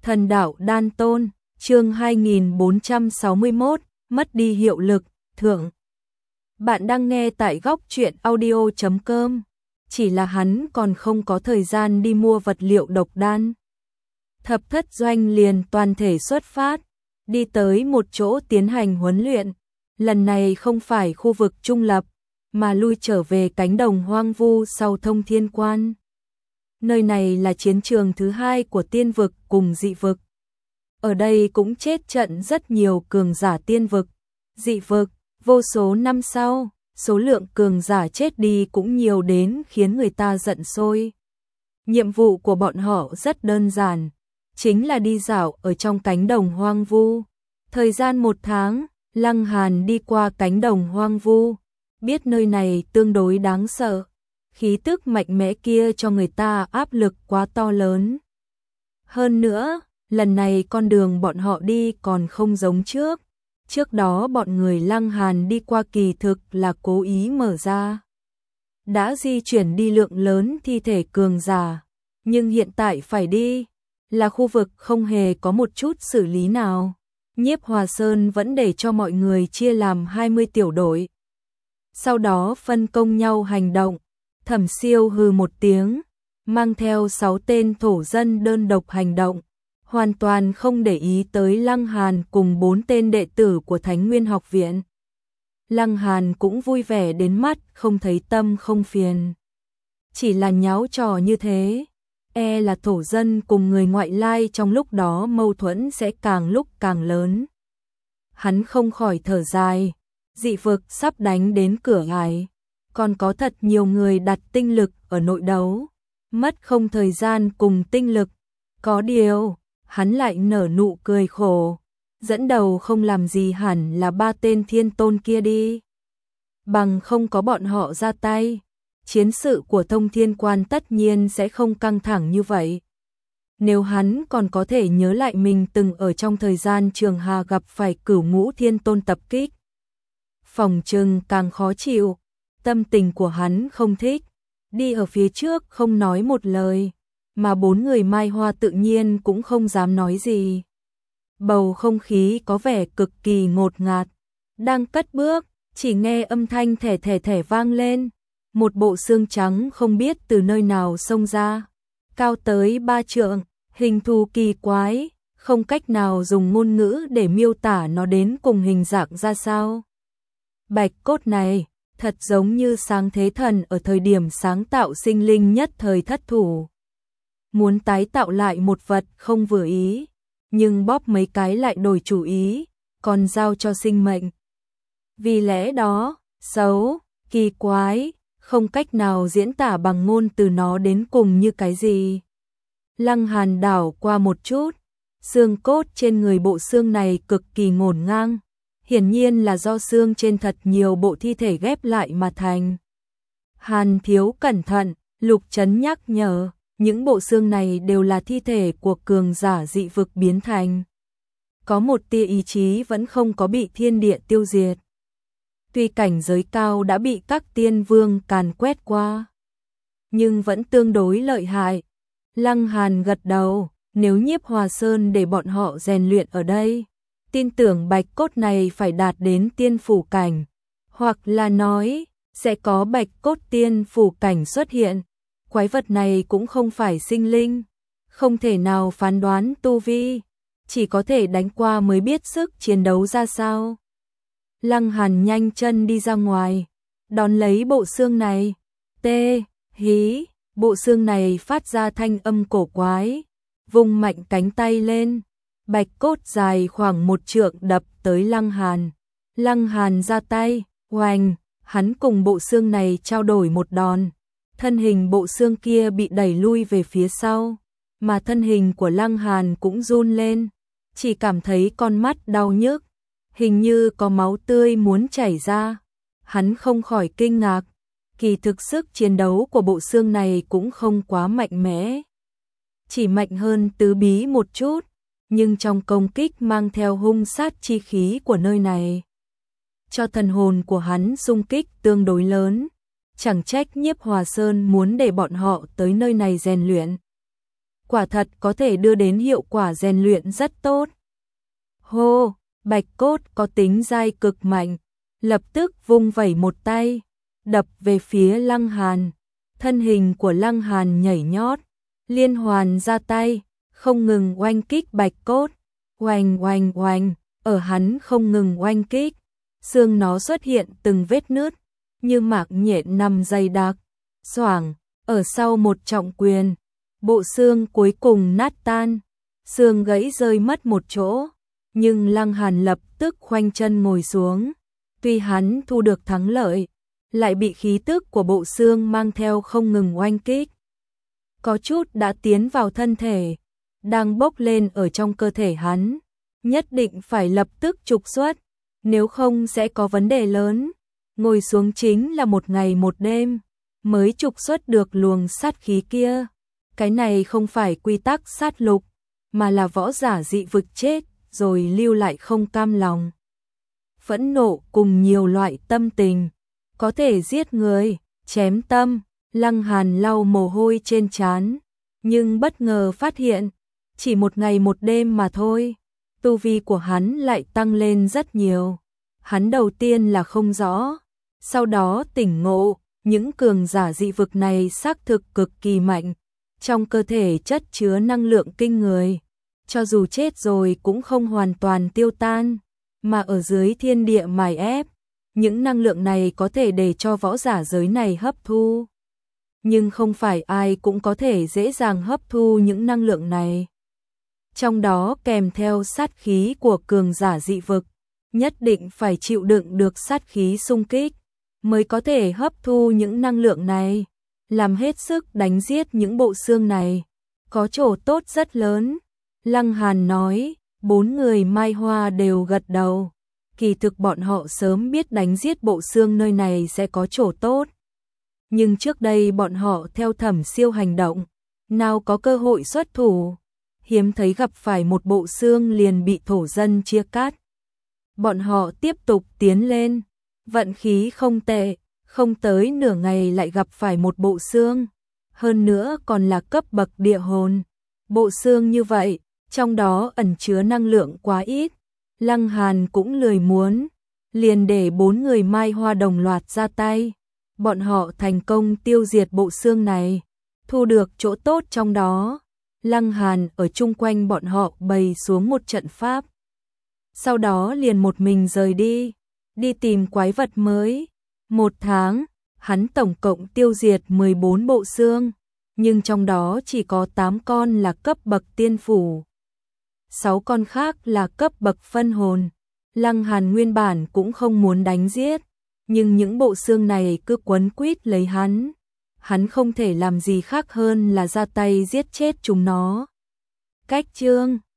Thần đạo đan tôn, chương 2461, mất đi hiệu lực, thượng. Bạn đang nghe tại góc truyện audio.com. Chỉ là hắn còn không có thời gian đi mua vật liệu độc đan. Thập thất doanh liền toàn thể xuất phát, đi tới một chỗ tiến hành huấn luyện. Lần này không phải khu vực trung lập, mà lui trở về cánh đồng hoang vu sau Thông Thiên Quan. Nơi này là chiến trường thứ hai của tiên vực cùng dị vực. Ở đây cũng chết trận rất nhiều cường giả tiên vực, dị vực, vô số năm sau, số lượng cường giả chết đi cũng nhiều đến khiến người ta giận sôi. Nhiệm vụ của bọn họ rất đơn giản, chính là đi dạo ở trong cánh đồng hoang vu. Thời gian 1 tháng, Lăng Hàn đi qua cánh đồng hoang vu, biết nơi này tương đối đáng sợ. Khí tức mạnh mẽ kia cho người ta áp lực quá to lớn. Hơn nữa, lần này con đường bọn họ đi còn không giống trước. Trước đó bọn người Lăng Hàn đi qua kỳ thực là cố ý mở ra. Đã di chuyển đi lượng lớn thi thể cường giả, nhưng hiện tại phải đi là khu vực không hề có một chút xử lý nào. Nhiếp Hòa Sơn vẫn để cho mọi người chia làm 20 tiểu đội. Sau đó phân công nhau hành động. Thẩm Siêu hừ một tiếng, mang theo 6 tên thổ dân đơn độc hành động, hoàn toàn không để ý tới Lăng Hàn cùng 4 tên đệ tử của Thánh Nguyên Học Viện. Lăng Hàn cũng vui vẻ đến mắt, không thấy tâm không phiền. Chỉ là nháo trò như thế, là thổ dân cùng người ngoại lai trong lúc đó mâu thuẫn sẽ càng lúc càng lớn. Hắn không khỏi thở dài, dị vực sắp đánh đến cửa ải. Còn có thật nhiều người đặt tinh lực ở nội đấu, mất không thời gian cùng tinh lực. Có điều, hắn lại nở nụ cười khổ, dẫn đầu không làm gì hẳn là 3 tên thiên tôn kia đi. Bằng không có bọn họ ra tay, chiến sự của Thông Thiên Quan tất nhiên sẽ không căng thẳng như vậy. Nếu hắn còn có thể nhớ lại mình từng ở trong thời gian Trường Hà gặp phải Cửu Ngũ Thiên Tôn tập kích, phòng trừng càng khó chịu. Tâm tình của hắn không thích, đi ở phía trước không nói một lời, mà 4 người Mai Hoa tự nhiên cũng không dám nói gì. Bầu không khí có vẻ cực kỳ ngột ngạt, đang cất bước, chỉ nghe âm thanh thẻ thẻ thẻ vang lên, một bộ xương trắng không biết từ nơi nào xông ra, cao tới 3 trượng, hình thù kỳ quái, không cách nào dùng ngôn ngữ để miêu tả nó đến cùng hình dạng ra sao. Bạch cốt này thật giống như sáng thế thần ở thời điểm sáng tạo sinh linh nhất thời thất thủ. Muốn tái tạo lại một vật không vừa ý, nhưng bóp mấy cái lại đổi chủ ý, còn giao cho sinh mệnh. Vì lẽ đó, xấu, kỳ quái, không cách nào diễn tả bằng ngôn từ nó đến cùng như cái gì. Lăng Hàn đảo qua một chút, xương cốt trên người bộ xương này cực kỳ ngổn ngang. Hiển nhiên là do xương trên thật nhiều bộ thi thể ghép lại mà thành. Hàn thiếu cẩn thận, Lục Trấn nhắc nhở, những bộ xương này đều là thi thể của cường giả dị vực biến thành. Có một tia ý chí vẫn không có bị thiên địa tiêu diệt. Tuy cảnh giới cao đã bị các tiên vương càn quét qua, nhưng vẫn tương đối lợi hại. Lăng Hàn gật đầu, nếu Nhiếp Hòa Sơn để bọn họ rèn luyện ở đây, tin tưởng bạch cốt này phải đạt đến tiên phủ cảnh, hoặc là nói, sẽ có bạch cốt tiên phủ cảnh xuất hiện. Quái vật này cũng không phải sinh linh, không thể nào phán đoán tu vi, chỉ có thể đánh qua mới biết sức chiến đấu ra sao. Lăng Hàn nhanh chân đi ra ngoài, đón lấy bộ xương này, hí, bộ xương này phát ra thanh âm cổ quái, vung mạnh cánh tay lên. Bạch cốt dài khoảng 1 trượng đập tới Lăng Hàn. Lăng Hàn ra tay, oành, hắn cùng bộ xương này trao đổi một đòn. Thân hình bộ xương kia bị đẩy lui về phía sau, mà thân hình của Lăng Hàn cũng run lên, chỉ cảm thấy con mắt đau nhức, hình như có máu tươi muốn chảy ra. Hắn không khỏi kinh ngạc, kỳ thực sức chiến đấu của bộ xương này cũng không quá mạnh mẽ, chỉ mạnh hơn tứ bí một chút. Nhưng trong công kích mang theo hung sát chi khí của nơi này, cho thần hồn của hắn xung kích tương đối lớn. Chẳng trách Nhiếp Hòa Sơn muốn để bọn họ tới nơi này rèn luyện. quả thật có thể đưa đến hiệu quả rèn luyện rất tốt. Hô, bạch cốt có tính dai cực mạnh, lập tức vung vẩy một tay, đập về phía Lăng Hàn. Thân hình của Lăng Hàn nhảy nhót, liên hoàn ra tay, không ngừng oanh kích bạch cốt, oanh oanh oanh, ở hắn không ngừng oanh kích, xương nó xuất hiện từng vết nứt, như mạc nhện nằm dày đặc, xoảng, ở sau một trọng quyền, bộ xương cuối cùng nát tan, xương gãy rơi mất một chỗ, nhưng Lăng Hàn lập tức khoanh chân ngồi xuống, tuy hắn thu được thắng lợi, lại bị khí tức của bộ xương mang theo không ngừng oanh kích. Có chút đã tiến vào thân thể, đang bốc lên ở trong cơ thể hắn, nhất định phải lập tức trục xuất, nếu không sẽ có vấn đề lớn. Ngồi xuống chính là một ngày một đêm, mới trục xuất được luồng sát khí kia. Cái này không phải quy tắc sát lục, mà là võ giả dị vực chết, rồi lưu lại không cam lòng. Phẫn nộ cùng nhiều loại tâm tình, có thể giết người, chém tâm. Lăng Hàn lau mồ hôi trên trán, nhưng bất ngờ phát hiện, chỉ một ngày một đêm mà thôi, tu vi của hắn lại tăng lên rất nhiều. Hắn đầu tiên là không rõ, sau đó tỉnh ngộ, những cường giả dị vực này xác thực cực kỳ mạnh, trong cơ thể chất chứa năng lượng kinh người, cho dù chết rồi cũng không hoàn toàn tiêu tan, mà ở dưới thiên địa mài ép, những năng lượng này có thể để cho võ giả giới này hấp thu. Nhưng không phải ai cũng có thể dễ dàng hấp thu những năng lượng này. Trong đó kèm theo sát khí của cường giả dị vực, nhất định phải chịu đựng được sát khí xung kích, mới có thể hấp thu những năng lượng này, làm hết sức đánh giết những bộ xương này, có chỗ tốt rất lớn. Lăng Hàn nói, 4 người Mai Hoa đều gật đầu, kỳ thực bọn họ sớm biết đánh giết bộ xương nơi này sẽ có chỗ tốt. Nhưng trước đây bọn họ theo Thẩm Siêu hành động, nào có cơ hội xuất thủ, hiếm thấy gặp phải một bộ xương liền bị thổ dân chia cắt. Bọn họ tiếp tục tiến lên, vận khí không tệ, không tới nửa ngày lại gặp phải một bộ xương, hơn nữa còn là cấp bậc địa hồn. Bộ xương như vậy, trong đó ẩn chứa năng lượng quá ít, Lăng Hàn cũng lười muốn, liền để 4 người Mai Hoa đồng loạt ra tay. Bọn họ thành công tiêu diệt bộ xương này, thu được chỗ tốt trong đó. Lăng Hàn ở chung quanh bọn họ bày xuống một trận pháp. Sau đó liền một mình rời đi, đi tìm quái vật mới. 1 tháng, hắn tổng cộng tiêu diệt 14 bộ xương, nhưng trong đó chỉ có 8 con là cấp bậc tiên phủ, 6 con khác là cấp bậc phân hồn. Lăng Hàn nguyên bản cũng không muốn đánh giết, nhưng những bộ xương này cứ quấn quýt lấy hắn không thể làm gì khác hơn là ra tay giết chết chúng nó. Cách chương